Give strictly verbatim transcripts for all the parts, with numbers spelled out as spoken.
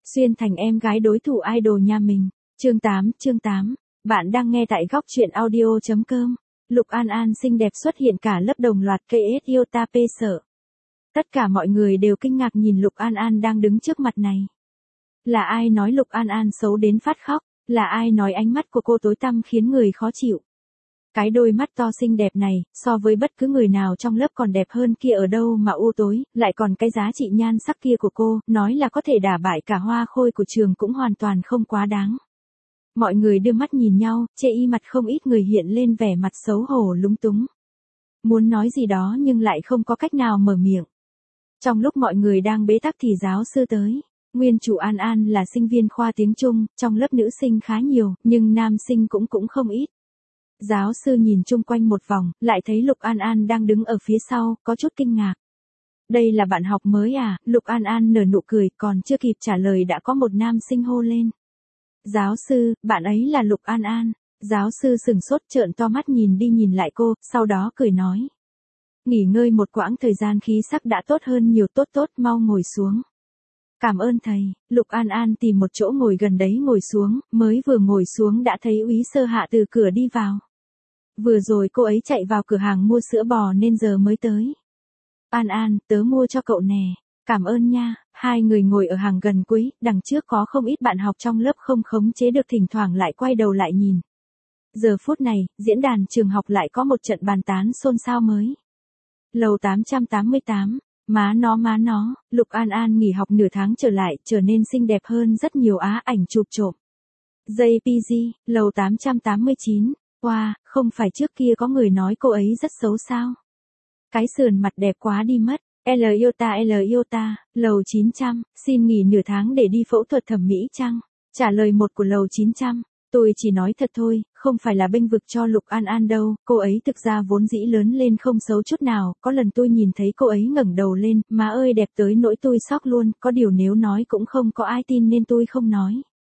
Xuyên thành em gái đối thủ idol nhà mình. Chương tám, chương tám. Bạn đang nghe tại góc truyện audio chấm com. Lục An An xinh đẹp xuất hiện cả lớp đồng loạt ca ét Iota P sợ. Tất cả mọi người đều kinh ngạc nhìn Lục An An đang đứng trước mặt này. Là ai nói Lục An An xấu đến phát khóc? Là ai nói ánh mắt của cô tối tăm khiến người khó chịu? Cái đôi mắt to xinh đẹp này, so với bất cứ người nào trong lớp còn đẹp hơn kia ở đâu mà u tối, lại còn cái giá trị nhan sắc kia của cô, nói là có thể đả bại cả hoa khôi của trường cũng hoàn toàn không quá đáng. Mọi người đưa mắt nhìn nhau, chê y mặt không ít người hiện lên vẻ mặt xấu hổ lúng túng. Muốn nói gì đó nhưng lại không có cách nào mở miệng. Trong lúc mọi người đang bế tắc thì giáo sư tới. Nguyên chủ An An là sinh viên khoa tiếng Trung, trong lớp nữ sinh khá nhiều, nhưng nam sinh cũng cũng không ít. Giáo sư nhìn chung quanh một vòng, lại thấy Lục An An đang đứng ở phía sau, có chút kinh ngạc. Đây là bạn học mới à? Lục An An nở nụ cười, còn chưa kịp trả lời đã có một nam sinh hô lên. Giáo sư, bạn ấy là Lục An An. Giáo sư sừng sốt trợn to mắt nhìn đi nhìn lại cô, sau đó cười nói. Nghỉ ngơi một quãng thời gian khí sắc đã tốt hơn nhiều, tốt tốt, mau ngồi xuống. Cảm ơn thầy. Lục An An tìm một chỗ ngồi gần đấy ngồi xuống, mới vừa ngồi xuống đã thấy úy sơ hạ từ cửa đi vào. Vừa rồi cô ấy chạy vào cửa hàng mua sữa bò nên giờ mới tới. An An, tớ mua cho cậu nè. Cảm ơn nha. Hai người ngồi ở hàng gần cuối, đằng trước có không ít bạn học trong lớp không khống chế được thỉnh thoảng lại quay đầu lại nhìn. Giờ phút này, diễn đàn trường học lại có một trận bàn tán xôn xao mới. Lầu tám trăm tám mươi tám. Má nó má nó, Lục An An nghỉ học nửa tháng trở lại, trở nên xinh đẹp hơn rất nhiều á, ảnh chụp trộm. gi pê giê, lầu tám trăm tám mươi chín. Wow, không phải trước kia có người nói cô ấy rất xấu sao? Cái sườn mặt đẹp quá đi mất. L Iota L Iota, lầu chín trăm, xin nghỉ nửa tháng để đi phẫu thuật thẩm mỹ chăng? Trả lời một của lầu chín trăm. Tôi chỉ nói thật thôi, không phải là bênh vực cho Lục An An đâu, cô ấy thực ra vốn dĩ lớn lên không xấu chút nào, có lần tôi nhìn thấy cô ấy ngẩng đầu lên, má ơi đẹp tới nỗi tôi sốc luôn, có điều nếu nói cũng không có ai tin nên tôi không nói.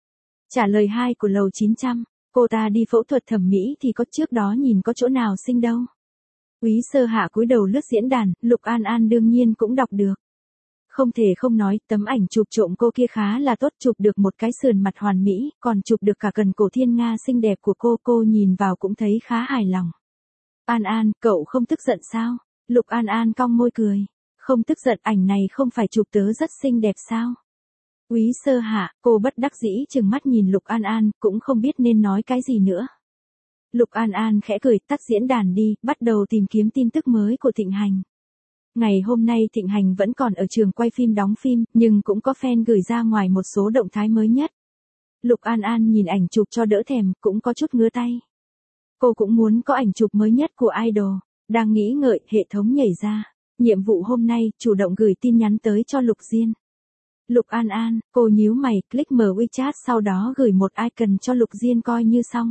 Trả lời hai của lầu chín trăm, cô ta đi phẫu thuật thẩm mỹ thì có trước đó nhìn có chỗ nào xinh đâu. Úy sơ hạ cúi đầu lướt diễn đàn, Lục An An đương nhiên cũng đọc được. Không thể không nói, tấm ảnh chụp trộm cô kia khá là tốt, chụp được một cái sườn mặt hoàn mỹ, còn chụp được cả cần cổ thiên nga xinh đẹp của cô, cô nhìn vào cũng thấy khá hài lòng. An An, cậu không tức giận sao? Lục An An cong môi cười. Không tức giận, ảnh này không phải chụp tớ rất xinh đẹp sao? Úy sơ hạ, cô bất đắc dĩ chừng mắt nhìn Lục An An, cũng không biết nên nói cái gì nữa. Lục An An khẽ cười, tắt diễn đàn đi, bắt đầu tìm kiếm tin tức mới của Thịnh Hành. Ngày hôm nay Thịnh Hành vẫn còn ở trường quay phim đóng phim, nhưng cũng có fan gửi ra ngoài một số động thái mới nhất. Lục An An nhìn ảnh chụp cho đỡ thèm, cũng có chút ngứa tay. Cô cũng muốn có ảnh chụp mới nhất của idol. Đang nghĩ ngợi, hệ thống nhảy ra. Nhiệm vụ hôm nay, chủ động gửi tin nhắn tới cho Lục Diên. Lục An An, cô nhíu mày, click mở WeChat sau đó gửi một icon cho Lục Diên coi như xong.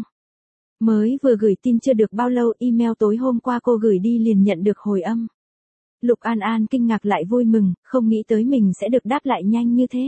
Mới vừa gửi tin chưa được bao lâu, email tối hôm qua cô gửi đi liền nhận được hồi âm. Lục An An kinh ngạc lại vui mừng, không nghĩ tới mình sẽ được đáp lại nhanh như thế.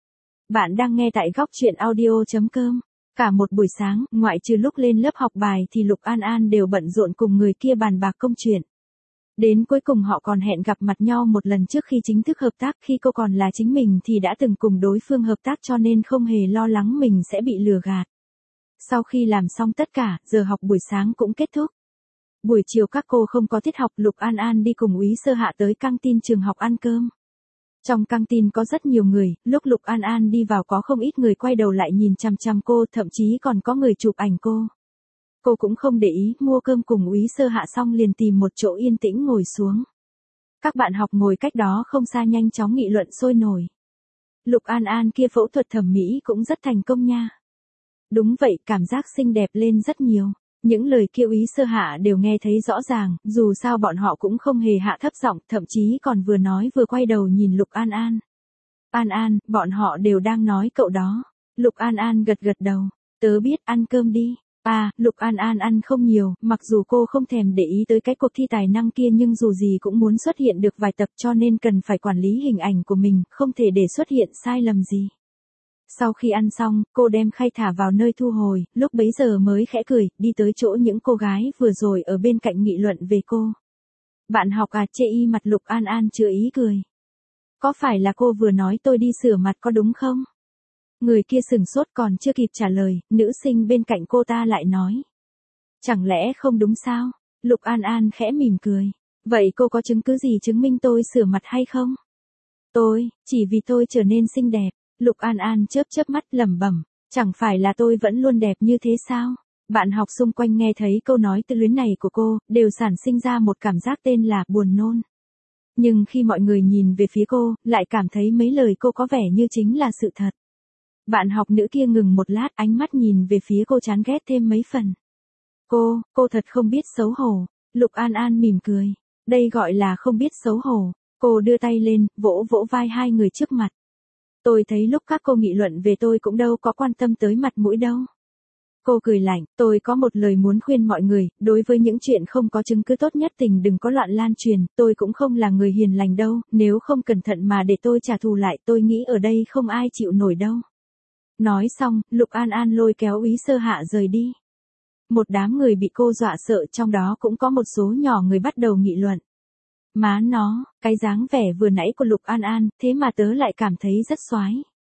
Bạn đang nghe tại góc truyện audio chấm com. Cả một buổi sáng, ngoại trừ lúc lên lớp học bài thì Lục An An đều bận rộn cùng người kia bàn bạc công chuyện. Đến cuối cùng họ còn hẹn gặp mặt nhau một lần trước khi chính thức hợp tác, khi cô còn là chính mình thì đã từng cùng đối phương hợp tác cho nên không hề lo lắng mình sẽ bị lừa gạt. Sau khi làm xong tất cả, giờ học buổi sáng cũng kết thúc. Buổi chiều các cô không có tiết học, Lục An An đi cùng úy sơ hạ tới căng tin trường học ăn cơm. Trong căng tin có rất nhiều người, lúc Lục An An đi vào có không ít người quay đầu lại nhìn chằm chằm cô, thậm chí còn có người chụp ảnh cô. Cô cũng không để ý, mua cơm cùng úy sơ hạ xong liền tìm một chỗ yên tĩnh ngồi xuống. Các bạn học ngồi cách đó không xa nhanh chóng nghị luận sôi nổi. Lục An An kia phẫu thuật thẩm mỹ cũng rất thành công nha. Đúng vậy, cảm giác xinh đẹp lên rất nhiều. Những lời kia úy sơ hạ đều nghe thấy rõ ràng, dù sao bọn họ cũng không hề hạ thấp giọng, thậm chí còn vừa nói vừa quay đầu nhìn Lục An An. An An, bọn họ đều đang nói cậu đó. Lục An An gật gật đầu. Tớ biết, ăn cơm đi. À, Lục An An ăn không nhiều, mặc dù cô không thèm để ý tới cái cuộc thi tài năng kia nhưng dù gì cũng muốn xuất hiện được vài tập cho nên cần phải quản lý hình ảnh của mình, không thể để xuất hiện sai lầm gì. Sau khi ăn xong, cô đem khay thả vào nơi thu hồi, lúc bấy giờ mới khẽ cười, đi tới chỗ những cô gái vừa rồi ở bên cạnh nghị luận về cô. Bạn học à, chê y mặt Lục An An chưa ý cười. Có phải là cô vừa nói tôi đi sửa mặt có đúng không? Người kia sừng sốt còn chưa kịp trả lời, nữ sinh bên cạnh cô ta lại nói. Chẳng lẽ không đúng sao? Lục An An khẽ mỉm cười. Vậy cô có chứng cứ gì chứng minh tôi sửa mặt hay không? Tôi, chỉ vì tôi trở nên xinh đẹp. Lục An An chớp chớp mắt lẩm bẩm. Chẳng phải là tôi vẫn luôn đẹp như thế sao? Bạn học xung quanh nghe thấy câu nói tự luyến này của cô, đều sản sinh ra một cảm giác tên là buồn nôn. Nhưng khi mọi người nhìn về phía cô, lại cảm thấy mấy lời cô có vẻ như chính là sự thật. Bạn học nữ kia ngừng một lát, ánh mắt nhìn về phía cô chán ghét thêm mấy phần. Cô, cô thật không biết xấu hổ. Lục An An mỉm cười. Đây gọi là không biết xấu hổ. Cô đưa tay lên, vỗ vỗ vai hai người trước mặt. Tôi thấy lúc các cô nghị luận về tôi cũng đâu có quan tâm tới mặt mũi đâu. Cô cười lạnh, tôi có một lời muốn khuyên mọi người, đối với những chuyện không có chứng cứ tốt nhất tình đừng có loạn lan truyền, tôi cũng không là người hiền lành đâu, nếu không cẩn thận mà để tôi trả thù lại tôi nghĩ ở đây không ai chịu nổi đâu. Nói xong, Lục An An lôi kéo Úy Sơ Hạ rời đi. Một đám người bị cô dọa sợ, trong đó cũng có một số nhỏ người bắt đầu nghị luận. Má nó, cái dáng vẻ vừa nãy của Lục An An, thế mà tớ lại cảm thấy rất xoái.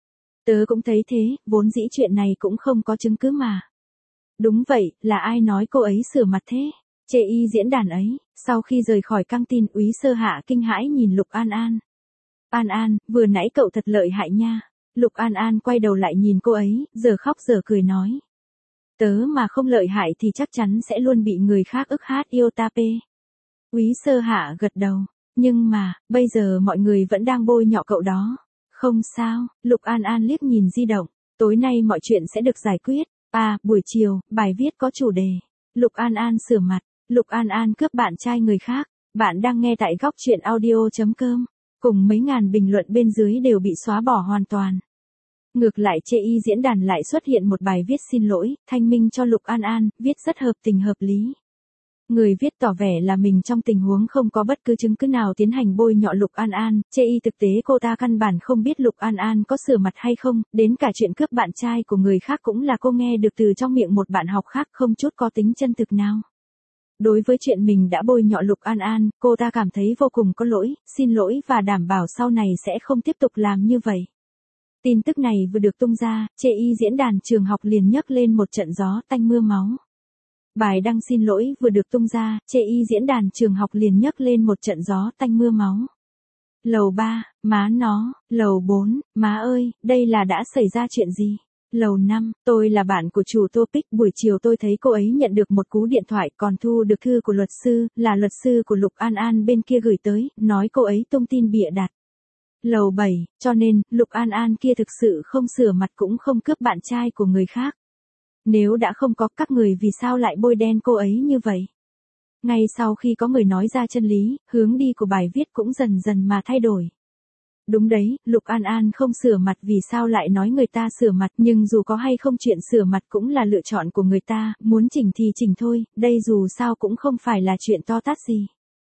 Tớ cũng thấy thế, vốn dĩ chuyện này cũng không có chứng cứ mà. Đúng vậy, là ai nói cô ấy sửa mặt thế? Chê y diễn đàn ấy. Sau khi rời khỏi căng tin, Úy Sơ Hạ kinh hãi nhìn Lục An An. An An, vừa nãy cậu thật lợi hại nha. Lục An An quay đầu lại nhìn cô ấy, giờ khóc giờ cười nói. Tớ mà không lợi hại thì chắc chắn sẽ luôn bị người khác ức hát yêu ta pê. Úy Sơ Hạ gật đầu. Nhưng mà, bây giờ mọi người vẫn đang bôi nhọ cậu đó. Không sao, Lục An An liếc nhìn di động. Tối nay mọi chuyện sẽ được giải quyết. À, buổi chiều, bài viết có chủ đề. Lục An An sửa mặt. Lục An An cướp bạn trai người khác. Bạn đang nghe tại góc truyện audio chấm com. Cùng mấy ngàn bình luận bên dưới đều bị xóa bỏ hoàn toàn. Ngược lại chê y diễn đàn lại xuất hiện một bài viết xin lỗi, thanh minh cho Lục An An, viết rất hợp tình hợp lý. Người viết tỏ vẻ là mình trong tình huống không có bất cứ chứng cứ nào tiến hành bôi nhọ Lục An An, chê y thực tế cô ta căn bản không biết Lục An An có sửa mặt hay không, đến cả chuyện cướp bạn trai của người khác cũng là cô nghe được từ trong miệng một bạn học khác không chút có tính chân thực nào. Đối với chuyện mình đã bôi nhọ Lục An An, cô ta cảm thấy vô cùng có lỗi, xin lỗi và đảm bảo sau này sẽ không tiếp tục làm như vậy. Tin tức này vừa được tung ra, chê y diễn đàn trường học liền nhấc lên một trận gió tanh mưa máu. Bài đăng xin lỗi vừa được tung ra, chê y diễn đàn trường học liền nhấc lên một trận gió tanh mưa máu. Lầu ba, má nó, lầu bốn, má ơi, đây là đã xảy ra chuyện gì? Lầu năm, tôi là bạn của chủ topic, buổi chiều tôi thấy cô ấy nhận được một cú điện thoại còn thu được thư của luật sư, là luật sư của Lục An An bên kia gửi tới, nói cô ấy tung tin bịa đặt. Lầu bảy, cho nên, Lục An An kia thực sự không sửa mặt cũng không cướp bạn trai của người khác. Nếu đã không có các người vì sao lại bôi đen cô ấy như vậy? Ngay sau khi có người nói ra chân lý, hướng đi của bài viết cũng dần dần mà thay đổi. Đúng đấy, Lục An An không sửa mặt vì sao lại nói người ta sửa mặt, nhưng dù có hay không chuyện sửa mặt cũng là lựa chọn của người ta, muốn chỉnh thì chỉnh thôi, đây dù sao cũng không phải là chuyện to tát gì.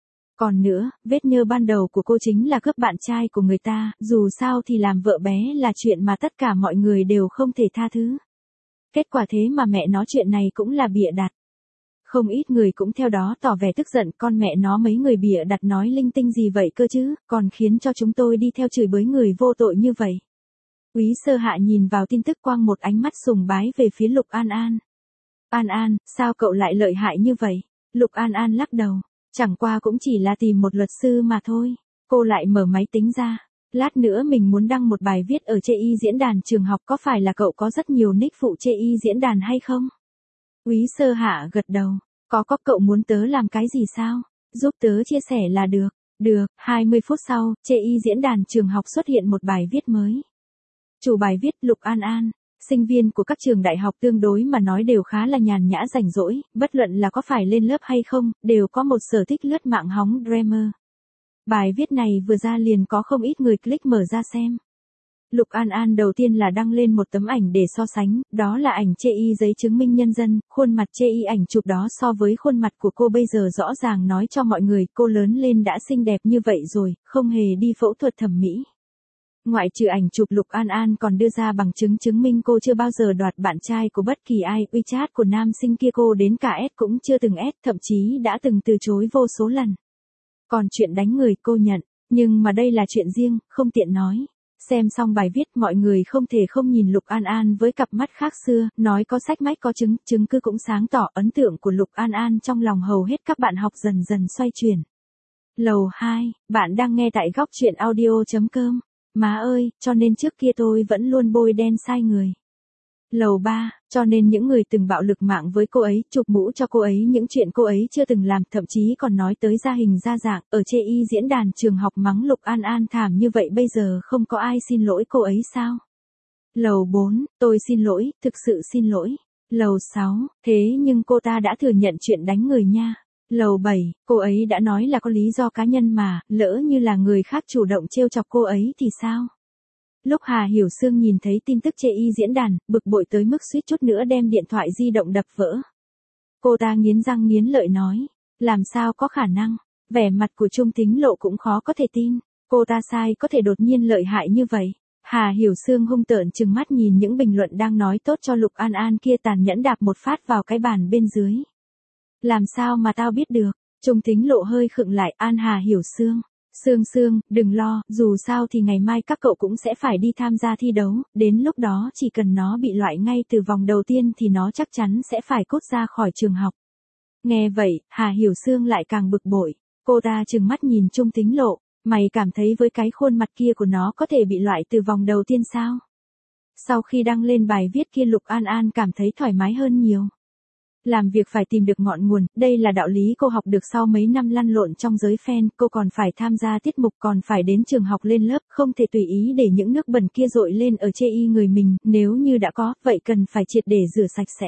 Còn nữa, vết nhơ ban đầu của cô chính là cướp bạn trai của người ta, dù sao thì làm vợ bé là chuyện mà tất cả mọi người đều không thể tha thứ. Kết quả thế mà mẹ nó chuyện này cũng là bịa đặt. Không ít người cũng theo đó tỏ vẻ tức giận, con mẹ nó mấy người bịa đặt nói linh tinh gì vậy cơ chứ, còn khiến cho chúng tôi đi theo chửi bới người vô tội như vậy. Úy Sơ Hạ nhìn vào tin tức quang một ánh mắt sùng bái về phía Lục An An. An An, sao cậu lại lợi hại như vậy? Lục An An lắc đầu, chẳng qua cũng chỉ là tìm một luật sư mà thôi. Cô lại mở máy tính ra. Lát nữa mình muốn đăng một bài viết ở chê y diễn đàn trường học, có phải là cậu có rất nhiều nick phụ chê y diễn đàn hay không? Úy Sơ Hạ gật đầu. Có có cậu muốn tớ làm cái gì sao? Giúp tớ chia sẻ là được. Được, hai mươi phút sau, chê y diễn đàn trường học xuất hiện một bài viết mới. Chủ bài viết Lục An An. Sinh viên của các trường đại học tương đối mà nói đều khá là nhàn nhã rảnh rỗi, bất luận là có phải lên lớp hay không, đều có một sở thích lướt mạng hóng Dreamer. Bài viết này vừa ra liền có không ít người click mở ra xem. Lục An An đầu tiên là đăng lên một tấm ảnh để so sánh, đó là ảnh chê y giấy chứng minh nhân dân, khuôn mặt chê y ảnh chụp đó so với khuôn mặt của cô bây giờ rõ ràng nói cho mọi người cô lớn lên đã xinh đẹp như vậy rồi, không hề đi phẫu thuật thẩm mỹ. Ngoại trừ ảnh chụp, Lục An An còn đưa ra bằng chứng chứng minh cô chưa bao giờ đoạt bạn trai của bất kỳ ai, WeChat của nam sinh kia cô đến cả ét cũng chưa từng ét, thậm chí đã từng từ chối vô số lần. Còn chuyện đánh người cô nhận, nhưng mà đây là chuyện riêng, không tiện nói. Xem xong bài viết mọi người không thể không nhìn Lục An An với cặp mắt khác xưa, nói có sách mách có chứng, chứng cứ cũng sáng tỏ ấn tượng của Lục An An trong lòng hầu hết các bạn học dần dần xoay chuyển. Lầu hai, bạn đang nghe tại góc truyện audio.com. Má ơi, cho nên trước kia tôi vẫn luôn bôi đen sai người. Lầu ba, cho nên những người từng bạo lực mạng với cô ấy, chụp mũ cho cô ấy những chuyện cô ấy chưa từng làm, thậm chí còn nói tới ra hình ra dạng, ở chê y diễn đàn trường học mắng Lục An An thảm như vậy, bây giờ không có ai xin lỗi cô ấy sao? Lầu bốn, tôi xin lỗi, thực sự xin lỗi. Lầu sáu, thế nhưng cô ta đã thừa nhận chuyện đánh người nha. Lầu bảy, cô ấy đã nói là có lý do cá nhân mà, lỡ như là người khác chủ động trêu chọc cô ấy thì sao? Lúc Hà Hiểu Sương nhìn thấy tin tức chê y diễn đàn, bực bội tới mức suýt chút nữa đem điện thoại di động đập vỡ. Cô ta nghiến răng nghiến lợi nói, làm sao có khả năng, vẻ mặt của Trung Tính Lộ cũng khó có thể tin, cô ta sai có thể đột nhiên lợi hại như vậy. Hà Hiểu Sương hung tợn trừng mắt nhìn những bình luận đang nói tốt cho Lục An An kia, tàn nhẫn đạp một phát vào cái bàn bên dưới. Làm sao mà tao biết được? Trung Tính Lộ hơi khựng lại, An Hà Hiểu Sương. Sương Sương, đừng lo, dù sao thì ngày mai các cậu cũng sẽ phải đi tham gia thi đấu, đến lúc đó chỉ cần nó bị loại ngay từ vòng đầu tiên thì nó chắc chắn sẽ phải cút ra khỏi trường học. Nghe vậy, Hà Hiểu Sương lại càng bực bội, cô ta trừng mắt nhìn Trung Tính Lộ, mày cảm thấy với cái khuôn mặt kia của nó có thể bị loại từ vòng đầu tiên sao? Sau khi đăng lên bài viết kia, Lục An An cảm thấy thoải mái hơn nhiều. Làm việc phải tìm được ngọn nguồn, đây là đạo lý cô học được sau mấy năm lăn lộn trong giới fan, cô còn phải tham gia tiết mục, còn phải đến trường học lên lớp, không thể tùy ý để những nước bẩn kia dội lên ở chê y người mình, nếu như đã có, vậy cần phải triệt để rửa sạch sẽ.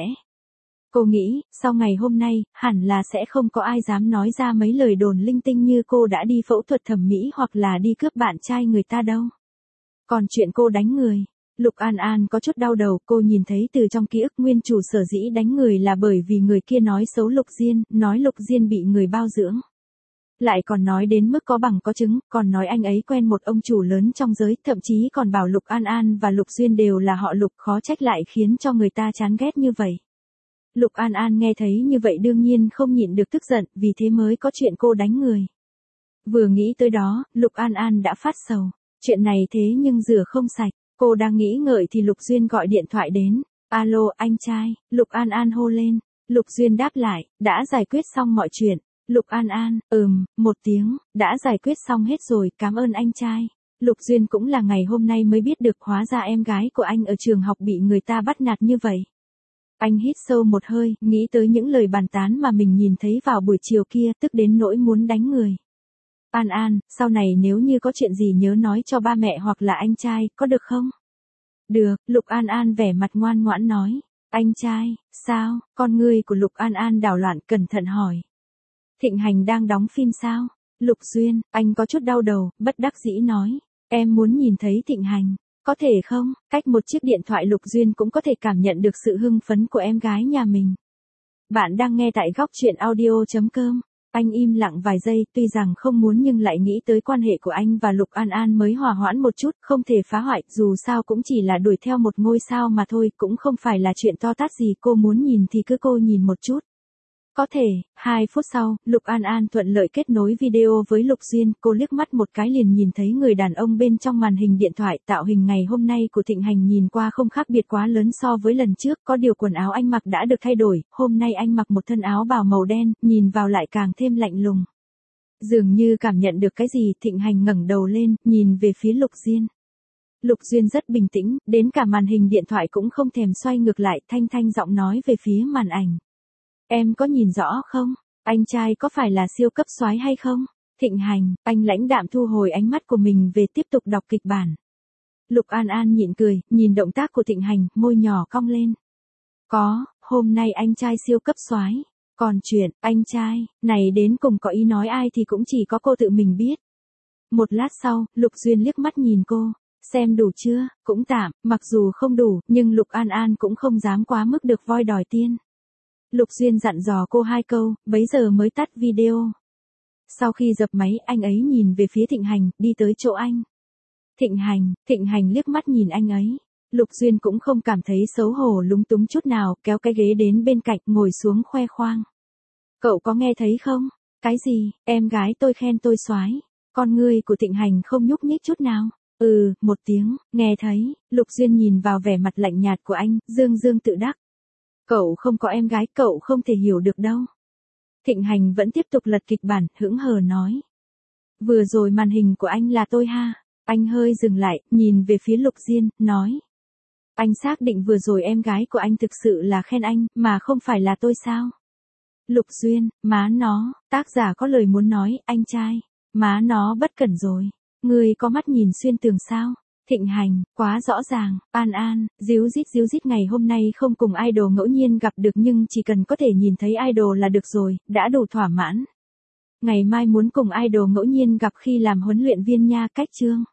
Cô nghĩ, sau ngày hôm nay, hẳn là sẽ không có ai dám nói ra mấy lời đồn linh tinh như cô đã đi phẫu thuật thẩm mỹ hoặc là đi cướp bạn trai người ta đâu. Còn chuyện cô đánh người, Lục An An có chút đau đầu, cô nhìn thấy từ trong ký ức nguyên chủ sở dĩ đánh người là bởi vì người kia nói xấu Lục Diên, nói Lục Diên bị người bao dưỡng. Lại còn nói đến mức có bằng có chứng, còn nói anh ấy quen một ông chủ lớn trong giới, thậm chí còn bảo Lục An An và Lục Duyên đều là họ Lục, khó trách lại khiến cho người ta chán ghét như vậy. Lục An An nghe thấy như vậy đương nhiên không nhịn được tức giận, vì thế mới có chuyện cô đánh người. Vừa nghĩ tới đó, Lục An An đã phát sầu, chuyện này thế nhưng rửa không sạch. Cô đang nghĩ ngợi thì Lục Duyên gọi điện thoại đến. Alo, anh trai, Lục An An hô lên. Lục Duyên đáp lại, đã giải quyết xong mọi chuyện. Lục An An, ừm, một tiếng, đã giải quyết xong hết rồi, cảm ơn anh trai. Lục Duyên cũng là ngày hôm nay mới biết được hóa ra em gái của anh ở trường học bị người ta bắt nạt như vậy. Anh hít sâu một hơi, nghĩ tới những lời bàn tán mà mình nhìn thấy vào buổi chiều kia, tức đến nỗi muốn đánh người. An An, sau này nếu như có chuyện gì nhớ nói cho ba mẹ hoặc là anh trai, có được không? Được, Lục An An vẻ mặt ngoan ngoãn nói. Anh trai, sao? Con ngươi của Lục An An đảo loạn, cẩn thận hỏi. Thịnh Hành đang đóng phim sao? Lục Duyên, anh có chút đau đầu, bất đắc dĩ nói. Em muốn nhìn thấy Thịnh Hành. Có thể không? Cách một chiếc điện thoại Lục Duyên cũng có thể cảm nhận được sự hưng phấn của em gái nhà mình. Bạn đang nghe tại góc truyện audio.com. Anh im lặng vài giây, tuy rằng không muốn nhưng lại nghĩ tới quan hệ của anh và Lục An An mới hòa hoãn một chút, không thể phá hoại, dù sao cũng chỉ là đuổi theo một ngôi sao mà thôi, cũng không phải là chuyện to tát gì, cô muốn nhìn thì cứ cô nhìn một chút. Có thể, hai phút sau, Lục An An thuận lợi kết nối video với Lục Duyên, cô liếc mắt một cái liền nhìn thấy người đàn ông bên trong màn hình điện thoại, tạo hình ngày hôm nay của Thịnh Hành nhìn qua không khác biệt quá lớn so với lần trước, có điều quần áo anh mặc đã được thay đổi, hôm nay anh mặc một thân áo bào màu đen, nhìn vào lại càng thêm lạnh lùng. Dường như cảm nhận được cái gì, Thịnh Hành ngẩng đầu lên, nhìn về phía Lục Duyên. Lục Duyên rất bình tĩnh, đến cả màn hình điện thoại cũng không thèm xoay ngược lại, thanh thanh giọng nói về phía màn ảnh. Em có nhìn rõ không? Anh trai có phải là siêu cấp soái hay không? Thịnh Hành, anh lãnh đạm thu hồi ánh mắt của mình về tiếp tục đọc kịch bản. Lục An An nhịn cười, nhìn động tác của Thịnh Hành, môi nhỏ cong lên. Có, hôm nay anh trai siêu cấp soái. Còn chuyện, anh trai, này đến cùng có ý nói ai thì cũng chỉ có cô tự mình biết. Một lát sau, Lục Duyên liếc mắt nhìn cô. Xem đủ chưa? Cũng tạm, mặc dù không đủ, nhưng Lục An An cũng không dám quá mức được voi đòi tiên. Lục Duyên dặn dò cô hai câu, bấy giờ mới tắt video. Sau khi dập máy, anh ấy nhìn về phía Thịnh Hành, đi tới chỗ anh. Thịnh Hành, Thịnh Hành liếc mắt nhìn anh ấy. Lục Duyên cũng không cảm thấy xấu hổ lúng túng chút nào, kéo cái ghế đến bên cạnh, ngồi xuống khoe khoang. Cậu có nghe thấy không? Cái gì? Em gái tôi khen tôi soái. Con ngươi của Thịnh Hành không nhúc nhích chút nào. Ừ, một tiếng, nghe thấy, Lục Duyên nhìn vào vẻ mặt lạnh nhạt của anh, dương dương tự đắc. Cậu không có em gái, cậu không thể hiểu được đâu. Thịnh Hành vẫn tiếp tục lật kịch bản, hững hờ nói. Vừa rồi màn hình của anh là tôi ha. Anh hơi dừng lại, nhìn về phía Lục Diên, nói. Anh xác định vừa rồi em gái của anh thực sự là khen anh, mà không phải là tôi sao? Lục Duyên, má nó, tác giả có lời muốn nói, anh trai. Má nó bất cẩn rồi. Người có mắt nhìn xuyên tường sao? Thịnh Hành, quá rõ ràng. An An, díu dít díu dít ngày hôm nay không cùng idol ngẫu nhiên gặp được nhưng chỉ cần có thể nhìn thấy idol là được rồi, đã đủ thỏa mãn. Ngày mai muốn cùng idol ngẫu nhiên gặp khi làm huấn luyện viên nha, cách chương.